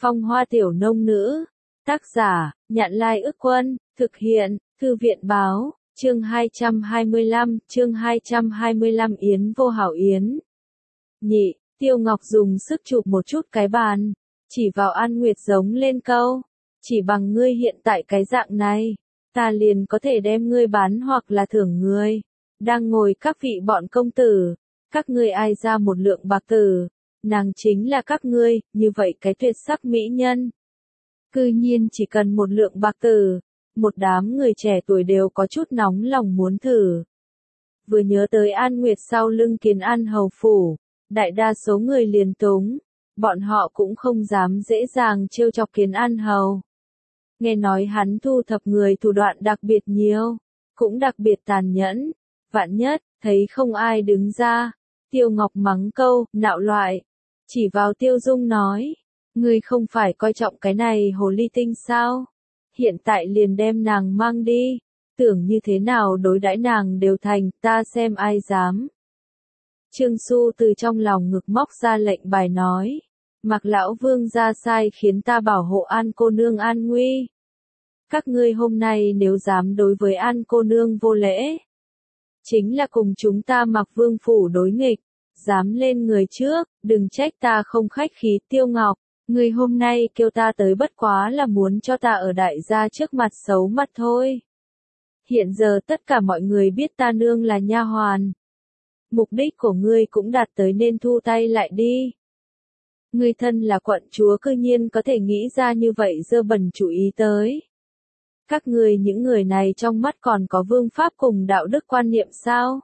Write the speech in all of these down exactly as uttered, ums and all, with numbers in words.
Phong hoa tiểu nông nữ. Tác giả, Nhạn Lai Ức Quân, thực hiện, Thư viện Báo, chương hai trăm hai mươi lăm, chương hai trăm hai mươi lăm Yến vô hảo Yến. Nhị, Tiêu Ngọc dùng sức chụp một chút cái bàn, chỉ vào An Nguyệt giống lên câu, chỉ bằng ngươi hiện tại cái dạng này, ta liền có thể đem ngươi bán hoặc là thưởng ngươi. Đang ngồi các vị bọn công tử, các ngươi ai ra một lượng bạc tử, nàng chính là các ngươi, như vậy cái tuyệt sắc mỹ nhân. Cư nhiên chỉ cần một lượng bạc tử, một đám người trẻ tuổi đều có chút nóng lòng muốn thử. Vừa nhớ tới An Nguyệt sau lưng Kiến An hầu phủ, đại đa số người liền túng, bọn họ cũng không dám dễ dàng trêu chọc Kiến An hầu. Nghe nói hắn thu thập người thủ đoạn đặc biệt nhiều, cũng đặc biệt tàn nhẫn, vạn nhất, thấy không ai đứng ra, Tiêu Ngọc mắng câu, nạo loại, chỉ vào Tiêu Dung nói, ngươi không phải coi trọng cái này hồ ly tinh sao, hiện tại liền đem nàng mang đi, tưởng như thế nào đối đãi nàng đều thành, ta xem ai dám. Trương Xu từ trong lòng ngực móc ra lệnh bài nói, Mạc lão vương ra sai khiến ta bảo hộ An cô nương an nguy. Các ngươi hôm nay nếu dám đối với An cô nương vô lễ, chính là cùng chúng ta Mạc vương phủ đối nghịch, dám lên người trước, đừng trách ta không khách khí. Tiêu Ngọc, ngươi hôm nay kêu ta tới bất quá là muốn cho ta ở đại gia trước mặt xấu mặt thôi. Hiện giờ tất cả mọi người biết ta nương là nha hoàn. Mục đích của ngươi cũng đạt tới nên thu tay lại đi. Ngươi thân là quận chúa cư nhiên có thể nghĩ ra như vậy dơ bẩn chủ ý tới. Các ngươi những người này trong mắt còn có vương pháp cùng đạo đức quan niệm sao?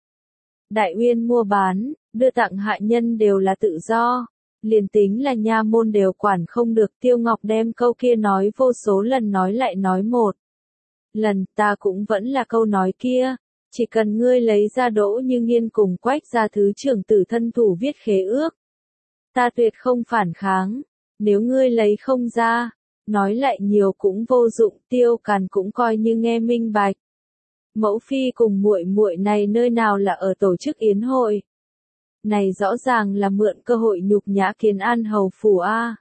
Đại uyên mua bán, đưa tặng hạ nhân đều là tự do, liền tính là nha môn đều quản không được. Tiêu Ngọc đem câu kia nói vô số lần nói lại nói một lần, ta cũng vẫn là câu nói kia, chỉ cần ngươi lấy ra Đỗ Như Nghiên cùng Quách gia thứ trưởng tử thân thủ viết khế ước, ta tuyệt không phản kháng, nếu ngươi lấy không ra, nói lại nhiều cũng vô dụng. Tiêu Càn cũng coi như nghe minh bạch. Mẫu phi cùng muội muội này nơi nào là ở tổ chức yến hội. Này rõ ràng là mượn cơ hội nhục nhã Kiến An hầu phủ a.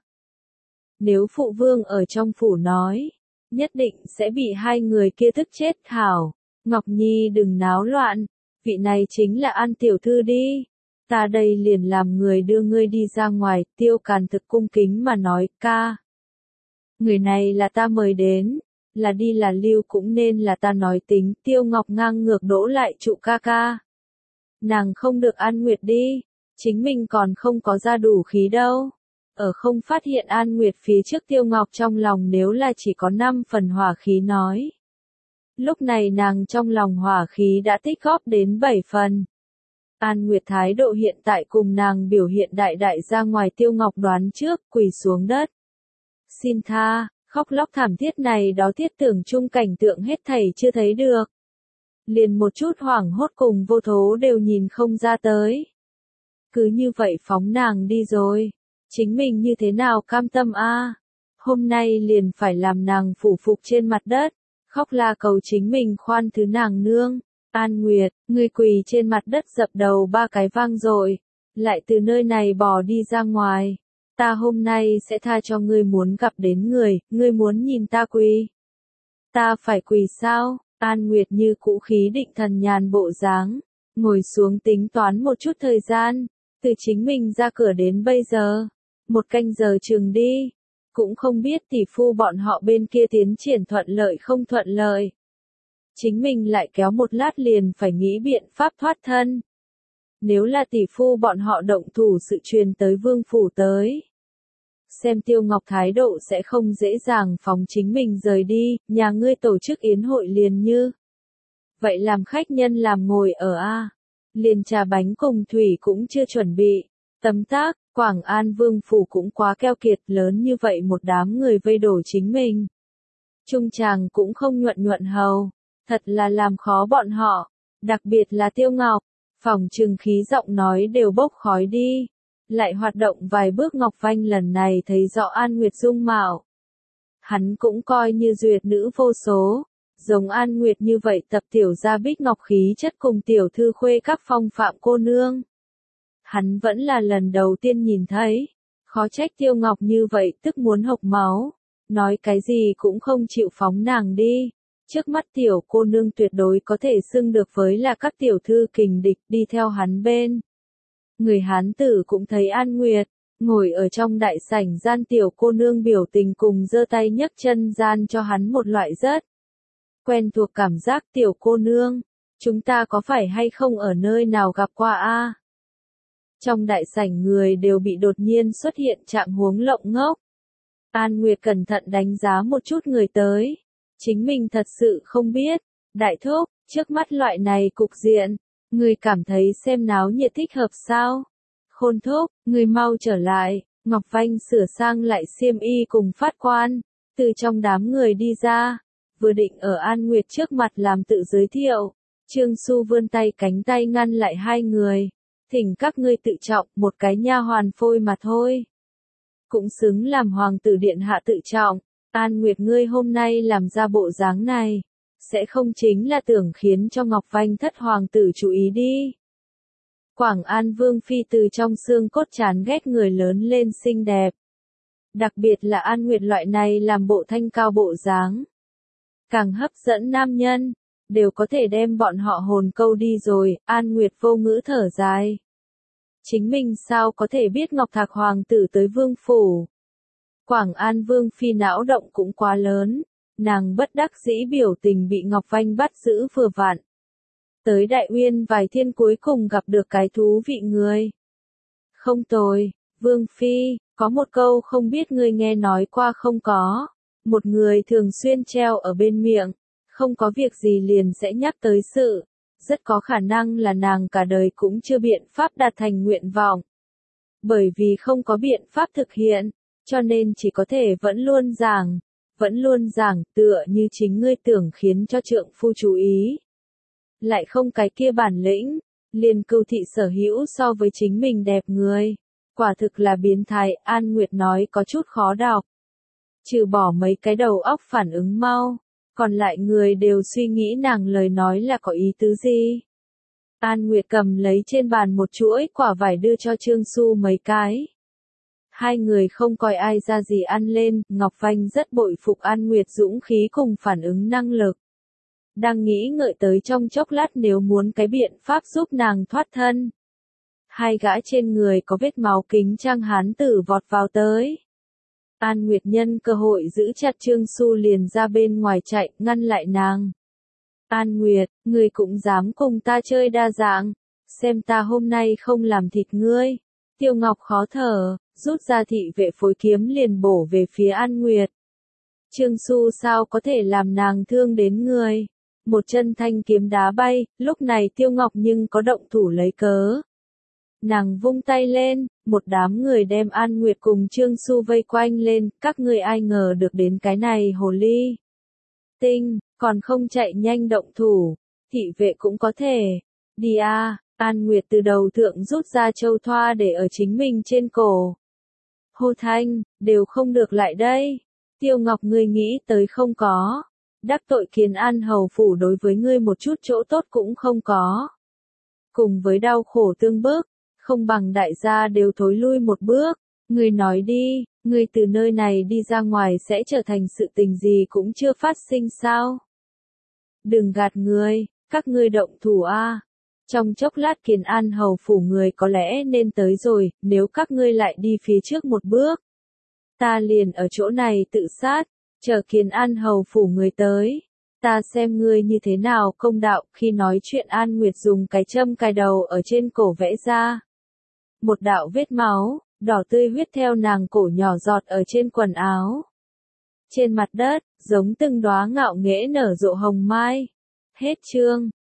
Nếu phụ vương ở trong phủ nói, nhất định sẽ bị hai người kia tức chết. Hảo, Ngọc Nhi đừng náo loạn, vị này chính là An tiểu thư đi. Ta đây liền làm người đưa ngươi đi ra ngoài. Tiêu Càn thực cung kính mà nói, ca. Người này là ta mời đến, là đi là lưu cũng nên là ta nói tính. Tiêu Ngọc ngang ngược đỗ lại trụ ca ca. Nàng không được An Nguyệt đi, chính mình còn không có ra đủ khí đâu. Ở không phát hiện An Nguyệt phía trước Tiêu Ngọc trong lòng nếu là chỉ có năm phần hỏa khí nói. Lúc này nàng trong lòng hỏa khí đã tích góp đến bảy phần. An Nguyệt thái độ hiện tại cùng nàng biểu hiện đại đại ra ngoài. Tiêu Ngọc đoán trước, quỳ xuống đất. Xin tha, khóc lóc thảm thiết này đó thiết tưởng chung cảnh tượng hết thảy chưa thấy được. Liền một chút hoảng hốt cùng vô thố đều nhìn không ra tới. Cứ như vậy phóng nàng đi rồi. Chính mình như thế nào cam tâm a? Hôm nay liền phải làm nàng phủ phục trên mặt đất, khóc la cầu chính mình khoan thứ nàng nương. An Nguyệt, ngươi quỳ trên mặt đất dập đầu ba cái vang rồi, lại từ nơi này bỏ đi ra ngoài. Ta hôm nay sẽ tha cho ngươi muốn gặp đến người, ngươi muốn nhìn ta quỳ. Ta phải quỳ sao? An Nguyệt như cũ khí định thần nhàn bộ dáng, ngồi xuống tính toán một chút thời gian, từ chính mình ra cửa đến bây giờ, một canh giờ chừng đi, cũng không biết tỷ phu bọn họ bên kia tiến triển thuận lợi không thuận lợi. Chính mình lại kéo một lát liền phải nghĩ biện pháp thoát thân. Nếu là tỷ phu bọn họ động thủ sự truyền tới vương phủ tới, xem Tiêu Ngọc thái độ sẽ không dễ dàng phóng chính mình rời đi. Nhà ngươi tổ chức yến hội liền như vậy làm khách nhân làm ngồi ở a, liền trà bánh cùng thủy cũng chưa chuẩn bị. Tấm tắc, Quảng An vương phủ cũng quá keo kiệt, lớn như vậy một đám người vây đổ chính mình. Trung tràng cũng không nhuận nhuận hầu, thật là làm khó bọn họ, đặc biệt là Tiêu Ngọc, phòng trừng khí giọng nói đều bốc khói đi. Lại hoạt động vài bước. Ngọc Vanh lần này thấy rõ An Nguyệt dung mạo. Hắn cũng coi như duyệt nữ vô số, giống An Nguyệt như vậy tập tiểu gia bích ngọc khí chất cùng tiểu thư khuê các phong phạm cô nương. Hắn vẫn là lần đầu tiên nhìn thấy, Khó trách Tiêu Ngọc như vậy tức muốn hộc máu. Nói cái gì cũng không chịu phóng nàng đi. Trước mắt tiểu cô nương tuyệt đối có thể xưng được với là các tiểu thư kình địch đi theo hắn bên. Người hán tử cũng thấy An Nguyệt, ngồi ở trong đại sảnh gian tiểu cô nương biểu tình cùng giơ tay nhấc chân gian cho hắn một loại rất quen thuộc cảm giác tiểu cô nương. Chúng ta có phải hay không ở nơi nào gặp qua a? Trong đại sảnh người đều bị đột nhiên xuất hiện trạng huống lộng ngốc. An Nguyệt cẩn thận đánh giá một chút người tới. Chính mình thật sự không biết. Đại thúc, trước mắt loại này cục diện, người cảm thấy xem náo nhiệt thích hợp sao? Khôn thúc, người mau trở lại. Ngọc Vanh sửa sang lại xiêm y cùng phát quan, từ trong đám người đi ra, vừa định ở An Nguyệt trước mặt làm tự giới thiệu. Trương Xu vươn tay cánh tay ngăn lại hai người. Thỉnh các ngươi tự trọng, một cái nha hoàn phôi mà thôi. Cũng xứng làm hoàng tử điện hạ tự trọng. An Nguyệt ngươi hôm nay làm ra bộ dáng này, sẽ không chính là tưởng khiến cho Ngọc Vanh thất hoàng tử chú ý đi. Quảng An Vương Phi từ trong xương cốt chán ghét người lớn lên xinh đẹp. Đặc biệt là An Nguyệt loại này làm bộ thanh cao bộ dáng. Càng hấp dẫn nam nhân, đều có thể đem bọn họ hồn câu đi rồi. An Nguyệt vô ngữ thở dài. Chính mình sao có thể biết Ngọc Thạc hoàng tử tới vương phủ. Quảng An Vương Phi não động cũng quá lớn, nàng bất đắc dĩ biểu tình bị Ngọc Vanh bắt giữ vừa vặn. Tới Đại Uyên vài thiên cuối cùng gặp được cái thú vị người. Không tồi, Vương Phi, có một câu không biết ngươi nghe nói qua không có. Một người thường xuyên treo ở bên miệng, không có việc gì liền sẽ nhắc tới sự. Rất có khả năng là nàng cả đời cũng chưa biện pháp đạt thành nguyện vọng. Bởi vì không có biện pháp thực hiện, cho nên chỉ có thể vẫn luôn giảng, vẫn luôn giảng tựa như chính ngươi tưởng khiến cho trượng phu chú ý. Lại không cái kia bản lĩnh, liền cưu thị sở hữu so với chính mình đẹp người. Quả thực là biến thái, An Nguyệt nói có chút khó đọc. Trừ bỏ mấy cái đầu óc phản ứng mau, còn lại người đều suy nghĩ nàng lời nói là có ý tứ gì. An Nguyệt cầm lấy trên bàn một chuỗi quả vải đưa cho Trương Xu mấy cái. Hai người không coi ai ra gì ăn lên, Ngọc Vanh rất bội phục An Nguyệt dũng khí cùng phản ứng năng lực. Đang nghĩ ngợi tới trong chốc lát nếu muốn cái biện pháp giúp nàng thoát thân. Hai gã trên người có vết máu kính trang hán tử vọt vào tới. An Nguyệt nhân cơ hội giữ chặt Trương Xu liền ra bên ngoài chạy, ngăn lại nàng. An Nguyệt, ngươi cũng dám cùng ta chơi đa dạng, xem ta hôm nay không làm thịt ngươi. Tiêu Ngọc khó thở, rút ra thị vệ phối kiếm liền bổ về phía An Nguyệt. Trương Xu sao có thể làm nàng thương đến người. Một chân thanh kiếm đá bay, lúc này Tiêu Ngọc nhưng có động thủ lấy cớ. Nàng vung tay lên, một đám người đem An Nguyệt cùng Trương Xu vây quanh lên, các ngươi ai ngờ được đến cái này hồ ly. Tinh, còn không chạy nhanh động thủ, thị vệ cũng có thể. Đi a, An Nguyệt từ đầu thượng rút ra châu thoa để ở chính mình trên cổ. Hô thanh, đều không được lại đây. Tiêu Ngọc ngươi nghĩ tới không có. Đắc tội Kiến An hầu phủ đối với ngươi một chút chỗ tốt cũng không có. Cùng với đau khổ tương bức, không bằng đại gia đều thối lui một bước. Ngươi nói đi, ngươi từ nơi này đi ra ngoài sẽ trở thành sự tình gì cũng chưa phát sinh sao. Đừng gạt ngươi, các ngươi động thủ a. Trong chốc lát Kiến An hầu phủ người có lẽ nên tới rồi, nếu các ngươi lại đi phía trước một bước. Ta liền ở chỗ này tự sát, chờ Kiến An hầu phủ người tới. Ta xem ngươi như thế nào công đạo. Khi nói chuyện An Nguyệt dùng cái châm cài đầu ở trên cổ vẽ ra. Một đạo vết máu, đỏ tươi huyết theo nàng cổ nhỏ giọt ở trên quần áo. Trên mặt đất, giống từng đóa ngạo nghễ nở rộ hồng mai. Hết chương.